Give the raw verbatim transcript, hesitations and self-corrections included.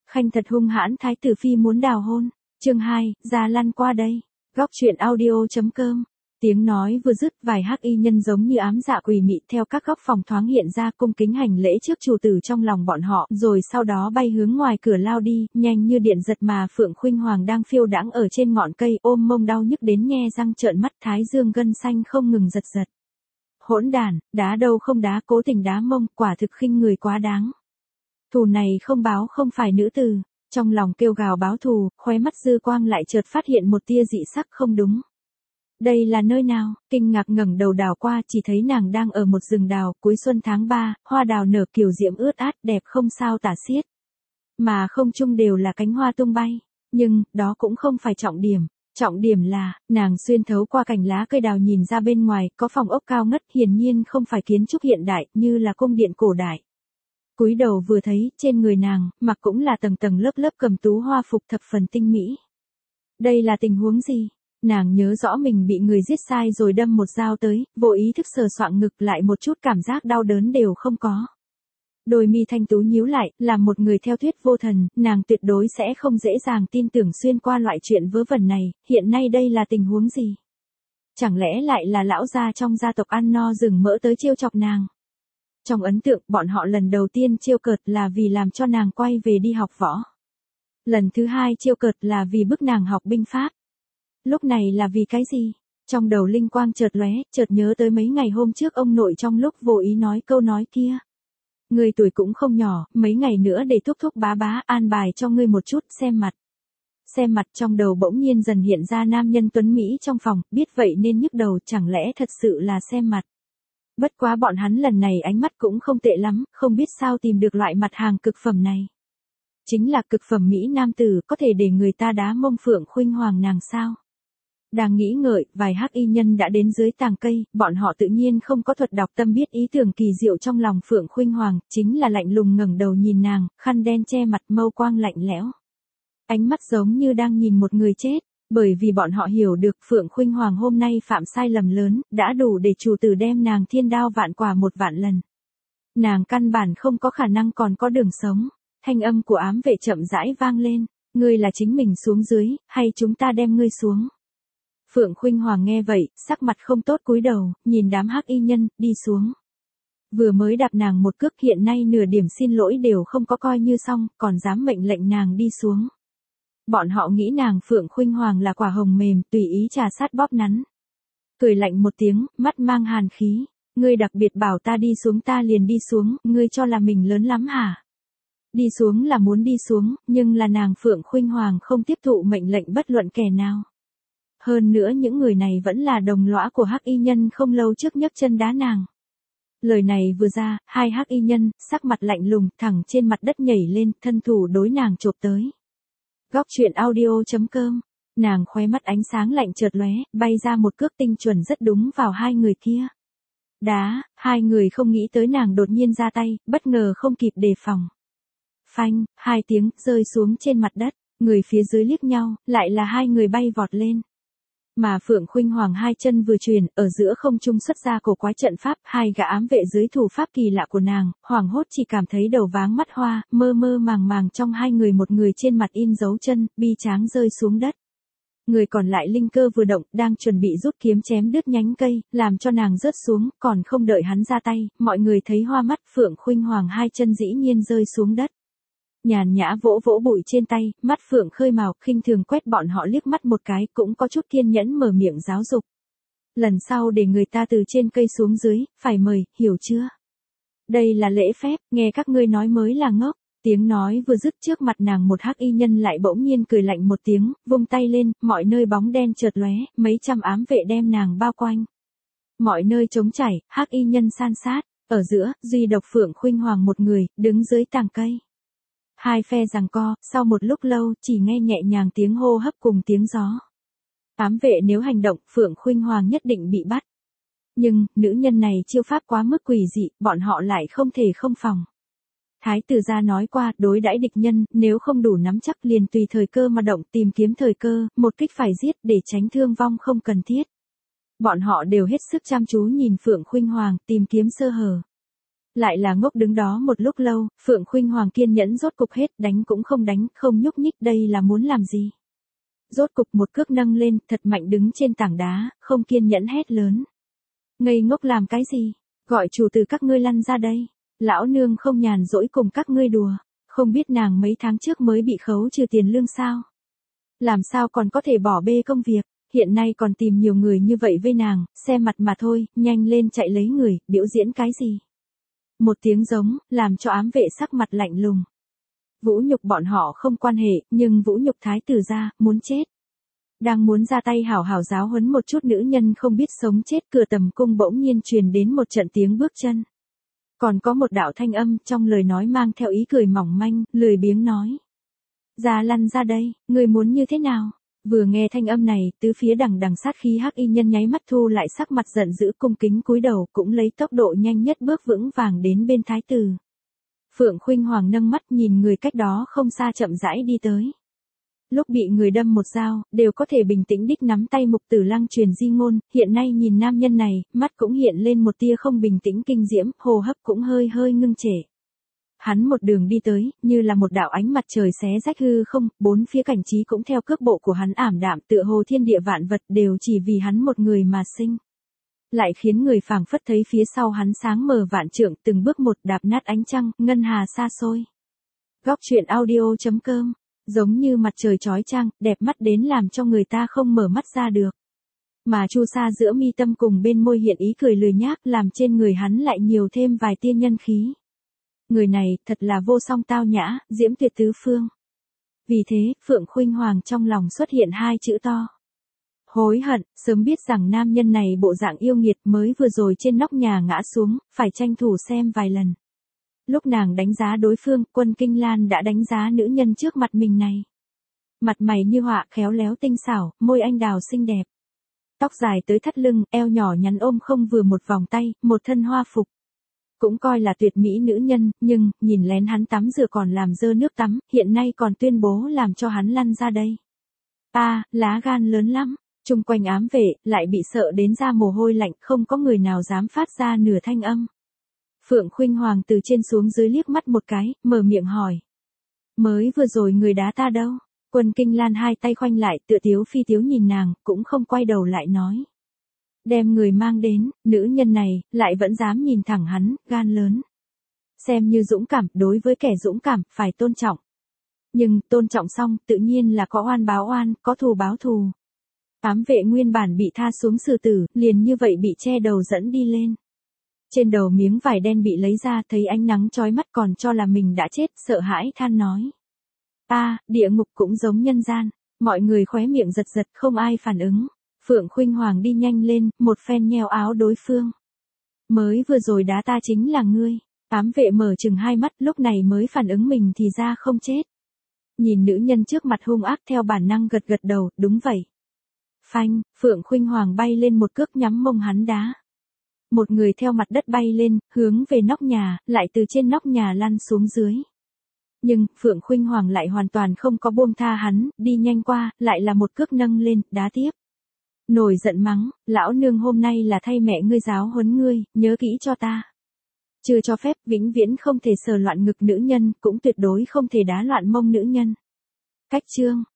Khanh thật hung hãn, thái tử phi muốn đào hôn. Chương hai, ra lăn qua đây. Góc truyện audio.com. Tiếng nói vừa dứt, vài hắc y nhân giống như ám dạ quỷ mị theo các góc phòng thoáng hiện ra, cung kính hành lễ trước chủ tử trong lòng bọn họ, rồi sau đó bay hướng ngoài cửa lao đi, nhanh như điện giật. Mà Phượng Khuynh Hoàng đang phiêu đãng ở trên ngọn cây, ôm mông đau nhức đến nhe răng trợn mắt, thái dương gân xanh không ngừng giật giật. Hỗn đản, đá đâu không đá, cố tình đá mông, quả thực khinh người quá đáng. Thù này không báo không phải nữ từ. Trong lòng kêu gào báo thù, khóe mắt dư quang lại chợt phát hiện một tia dị sắc không đúng. Đây là nơi nào? Kinh ngạc ngẩng đầu đảo qua, chỉ thấy nàng đang ở một rừng đào, cuối xuân tháng ba, hoa đào nở kiều diễm ướt át, đẹp không sao tả xiết. Mà không chung đều là cánh hoa tung bay. Nhưng, đó cũng không phải trọng điểm. Trọng điểm là, nàng xuyên thấu qua cành lá cây đào nhìn ra bên ngoài, có phòng ốc cao ngất, hiển nhiên không phải kiến trúc hiện đại, như là cung điện cổ đại. Cúi đầu vừa thấy, trên người nàng, mặc cũng là tầng tầng lớp lớp cầm tú hoa phục thập phần tinh mỹ. Đây là tình huống gì? Nàng nhớ rõ mình bị người giết sai rồi đâm một dao tới, vô ý thức sờ soạng ngực, lại một chút cảm giác đau đớn đều không có. Đôi mi thanh tú nhíu lại, là một người theo thuyết vô thần, nàng tuyệt đối sẽ không dễ dàng tin tưởng xuyên qua loại chuyện vớ vẩn này. Hiện nay đây là tình huống gì? Chẳng lẽ lại là lão gia trong gia tộc ăn no rừng mỡ tới trêu chọc nàng? Trong ấn tượng, bọn họ lần đầu tiên trêu cợt là vì làm cho nàng quay về đi học võ. Lần thứ hai trêu cợt là vì bức nàng học binh pháp. Lúc này là vì cái gì? Trong đầu linh quang chợt lóe, chợt nhớ tới mấy ngày hôm trước ông nội trong lúc vô ý nói câu nói kia. Ngươi tuổi cũng không nhỏ, mấy ngày nữa để thúc thúc bá bá an bài cho ngươi một chút, xem mặt. Xem mặt. Trong đầu bỗng nhiên dần hiện ra nam nhân tuấn Mỹ trong phòng, biết vậy nên nhức đầu, chẳng lẽ thật sự là xem mặt. Bất quá bọn hắn lần này ánh mắt cũng không tệ lắm, không biết sao tìm được loại mặt hàng cực phẩm này. Chính là cực phẩm Mỹ nam tử, có thể để người ta đá mông Phượng Khuynh Hoàng nàng sao? Đang nghĩ ngợi, vài hắc y nhân đã đến dưới tàng cây, bọn họ tự nhiên không có thuật đọc tâm, biết ý tưởng kỳ diệu trong lòng Phượng Khuynh Hoàng, chính là lạnh lùng ngẩng đầu nhìn nàng, khăn đen che mặt, mâu quang lạnh lẽo. Ánh mắt giống như đang nhìn một người chết, bởi vì bọn họ hiểu được Phượng Khuynh Hoàng hôm nay phạm sai lầm lớn, đã đủ để chủ tử đem nàng thiên đao vạn quả một vạn lần. Nàng căn bản không có khả năng còn có đường sống. Thanh âm của ám vệ chậm rãi vang lên, ngươi là chính mình xuống dưới, hay chúng ta đem ngươi xuống? Phượng Khuynh Hoàng nghe vậy, sắc mặt không tốt cúi đầu, nhìn đám hắc y nhân, đi xuống. Vừa mới đạp nàng một cước, hiện nay nửa điểm xin lỗi đều không có coi như xong, còn dám mệnh lệnh nàng đi xuống. Bọn họ nghĩ nàng Phượng Khuynh Hoàng là quả hồng mềm, tùy ý trà sát bóp nắn. Cười lạnh một tiếng, mắt mang hàn khí, ngươi đặc biệt bảo ta đi xuống ta liền đi xuống, ngươi cho là mình lớn lắm hả? Đi xuống là muốn đi xuống, nhưng là nàng Phượng Khuynh Hoàng không tiếp thụ mệnh lệnh bất luận kẻ nào. Hơn nữa những người này vẫn là đồng lõa của hắc y nhân không lâu trước nhấc chân đá nàng. Lời này vừa ra, hai hắc y nhân, sắc mặt lạnh lùng, thẳng trên mặt đất nhảy lên, thân thủ đối nàng chộp tới. Góc truyện audio.com. Nàng khóe mắt ánh sáng lạnh chợt lóe, bay ra một cước tinh chuẩn rất đúng vào hai người kia. Đá, hai người không nghĩ tới nàng đột nhiên ra tay, bất ngờ không kịp đề phòng. Phanh, hai tiếng, rơi xuống trên mặt đất, người phía dưới liếc nhau, lại là hai người bay vọt lên. Mà Phượng Khuynh Hoàng hai chân vừa truyền, ở giữa không trung xuất ra cổ quái trận pháp, hai gã ám vệ dưới thủ pháp kỳ lạ của nàng, hoảng hốt chỉ cảm thấy đầu váng mắt hoa, mơ mơ màng màng trong hai người một người trên mặt in dấu chân, bi tráng rơi xuống đất. Người còn lại linh cơ vừa động, đang chuẩn bị rút kiếm chém đứt nhánh cây, làm cho nàng rớt xuống, còn không đợi hắn ra tay, mọi người thấy hoa mắt, Phượng Khuynh Hoàng hai chân dĩ nhiên rơi xuống đất. Nhàn nhã vỗ vỗ bụi trên tay, mắt Phượng khơi màu, khinh thường quét bọn họ liếc mắt một cái, cũng có chút kiên nhẫn mở miệng giáo dục. Lần sau để người ta từ trên cây xuống dưới, phải mời, hiểu chưa? Đây là lễ phép, nghe các ngươi nói mới là ngốc. Tiếng nói vừa dứt, trước mặt nàng một hắc y nhân lại bỗng nhiên cười lạnh một tiếng, vung tay lên, mọi nơi bóng đen chợt lóe, mấy trăm ám vệ đem nàng bao quanh. Mọi nơi trống trải, hắc y nhân san sát, ở giữa, duy độc Phượng Khuynh Hoàng một người, đứng dưới tàng cây. Hai phe giằng co, sau một lúc lâu, chỉ nghe nhẹ nhàng tiếng hô hấp cùng tiếng gió. Ám vệ nếu hành động, Phượng Khuynh Hoàng nhất định bị bắt. Nhưng, nữ nhân này chiêu pháp quá mức quỷ dị, bọn họ lại không thể không phòng. Thái tử gia nói qua, đối đãi địch nhân, nếu không đủ nắm chắc liền tùy thời cơ mà động, tìm kiếm thời cơ, một kích phải giết để tránh thương vong không cần thiết. Bọn họ đều hết sức chăm chú nhìn Phượng Khuynh Hoàng, tìm kiếm sơ hở. Lại là ngốc đứng đó một lúc lâu, Phượng Khuynh Hoàng kiên nhẫn rốt cục hết, đánh cũng không đánh, không nhúc nhích, đây là muốn làm gì? Rốt cục một cước nâng lên, thật mạnh đứng trên tảng đá, không kiên nhẫn hét lớn. Ngây ngốc làm cái gì? Gọi chủ từ các ngươi lăn ra đây. Lão nương không nhàn rỗi cùng các ngươi đùa. Không biết nàng mấy tháng trước mới bị khấu trừ tiền lương sao? Làm sao còn có thể bỏ bê công việc? Hiện nay còn tìm nhiều người như vậy với nàng, xem mặt mà thôi, nhanh lên chạy lấy người, biểu diễn cái gì? Một tiếng giống, làm cho ám vệ sắc mặt lạnh lùng. Vũ nhục bọn họ không quan hệ, nhưng vũ nhục thái tử gia, muốn chết. Đang muốn ra tay hảo hảo giáo huấn một chút nữ nhân không biết sống chết, cửa tầm cung bỗng nhiên truyền đến một trận tiếng bước chân. Còn có một đạo thanh âm trong lời nói mang theo ý cười mỏng manh, lười biếng nói. Ra lăn ra đây, người muốn như thế nào? Vừa nghe thanh âm này, tứ phía đằng đằng sát khí hắc y nhân nháy mắt thu lại sắc mặt giận dữ cung kính cúi đầu, cũng lấy tốc độ nhanh nhất bước vững vàng đến bên thái tử. Phượng Khuynh Hoàng nâng mắt nhìn người cách đó không xa chậm rãi đi tới. Lúc bị người đâm một dao, đều có thể bình tĩnh đích nắm tay Mục Tử Lăng truyền di ngôn, hiện nay nhìn nam nhân này, mắt cũng hiện lên một tia không bình tĩnh kinh diễm, hô hấp cũng hơi hơi ngưng trệ. Hắn một đường đi tới, như là một đạo ánh mặt trời xé rách hư không, bốn phía cảnh trí cũng theo cước bộ của hắn ảm đạm, tựa hồ thiên địa vạn vật đều chỉ vì hắn một người mà sinh. Lại khiến người phảng phất thấy phía sau hắn sáng mờ vạn trượng, từng bước một đạp nát ánh trăng, ngân hà xa xôi. Góc truyện audio chấm com, giống như mặt trời chói chang, đẹp mắt đến làm cho người ta không mở mắt ra được. Mà chu sa giữa mi tâm cùng bên môi hiện ý cười lười nhác, làm trên người hắn lại nhiều thêm vài tia nhân khí. Người này, thật là vô song tao nhã, diễm tuyệt tứ phương. Vì thế, Phượng Khuynh Hoàng trong lòng xuất hiện hai chữ to. Hối hận, sớm biết rằng nam nhân này bộ dạng yêu nghiệt mới vừa rồi trên nóc nhà ngã xuống, phải tranh thủ xem vài lần. Lúc nàng đánh giá đối phương, Quân Kinh Lan đã đánh giá nữ nhân trước mặt mình này. Mặt mày như họa, khéo léo tinh xảo, môi anh đào xinh đẹp. Tóc dài tới thắt lưng, eo nhỏ nhắn ôm không vừa một vòng tay, một thân hoa phục. Cũng coi là tuyệt mỹ nữ nhân, nhưng, nhìn lén hắn tắm rửa còn làm dơ nước tắm, hiện nay còn tuyên bố làm cho hắn lăn ra đây. À, lá gan lớn lắm, chung quanh ám vệ, lại bị sợ đến ra mồ hôi lạnh, không có người nào dám phát ra nửa thanh âm. Phượng Khuynh Hoàng từ trên xuống dưới liếc mắt một cái, mở miệng hỏi. Mới vừa rồi người đá ta đâu? Quân Kinh Lan hai tay khoanh lại, tựa tiếu phi tiếu nhìn nàng, cũng không quay đầu lại nói. Đem người mang đến, nữ nhân này, lại vẫn dám nhìn thẳng hắn, gan lớn. Xem như dũng cảm, đối với kẻ dũng cảm, phải tôn trọng. Nhưng, tôn trọng xong, tự nhiên là có oan báo oan, có thù báo thù. Ám vệ nguyên bản bị tha xuống xử tử, liền như vậy bị che đầu dẫn đi lên. Trên đầu miếng vải đen bị lấy ra, thấy ánh nắng chói mắt còn cho là mình đã chết, sợ hãi than nói. À, địa ngục cũng giống nhân gian, mọi người khóe miệng giật giật, không ai phản ứng. Phượng Khuynh Hoàng đi nhanh lên, một phen nheo áo đối phương. Mới vừa rồi đá ta chính là ngươi. Ám vệ mở chừng hai mắt, lúc này mới phản ứng mình thì ra không chết. Nhìn nữ nhân trước mặt hung ác theo bản năng gật gật đầu, đúng vậy. Phanh, Phượng Khuynh Hoàng bay lên một cước nhắm mông hắn đá. Một người theo mặt đất bay lên, hướng về nóc nhà, lại từ trên nóc nhà lăn xuống dưới. Nhưng, Phượng Khuynh Hoàng lại hoàn toàn không có buông tha hắn, đi nhanh qua, lại là một cước nâng lên, đá tiếp. Nổi giận mắng, lão nương hôm nay là thay mẹ ngươi giáo huấn ngươi, nhớ kỹ cho ta. Chưa cho phép, vĩnh viễn không thể sờ loạn ngực nữ nhân, cũng tuyệt đối không thể đá loạn mông nữ nhân. Cách chương.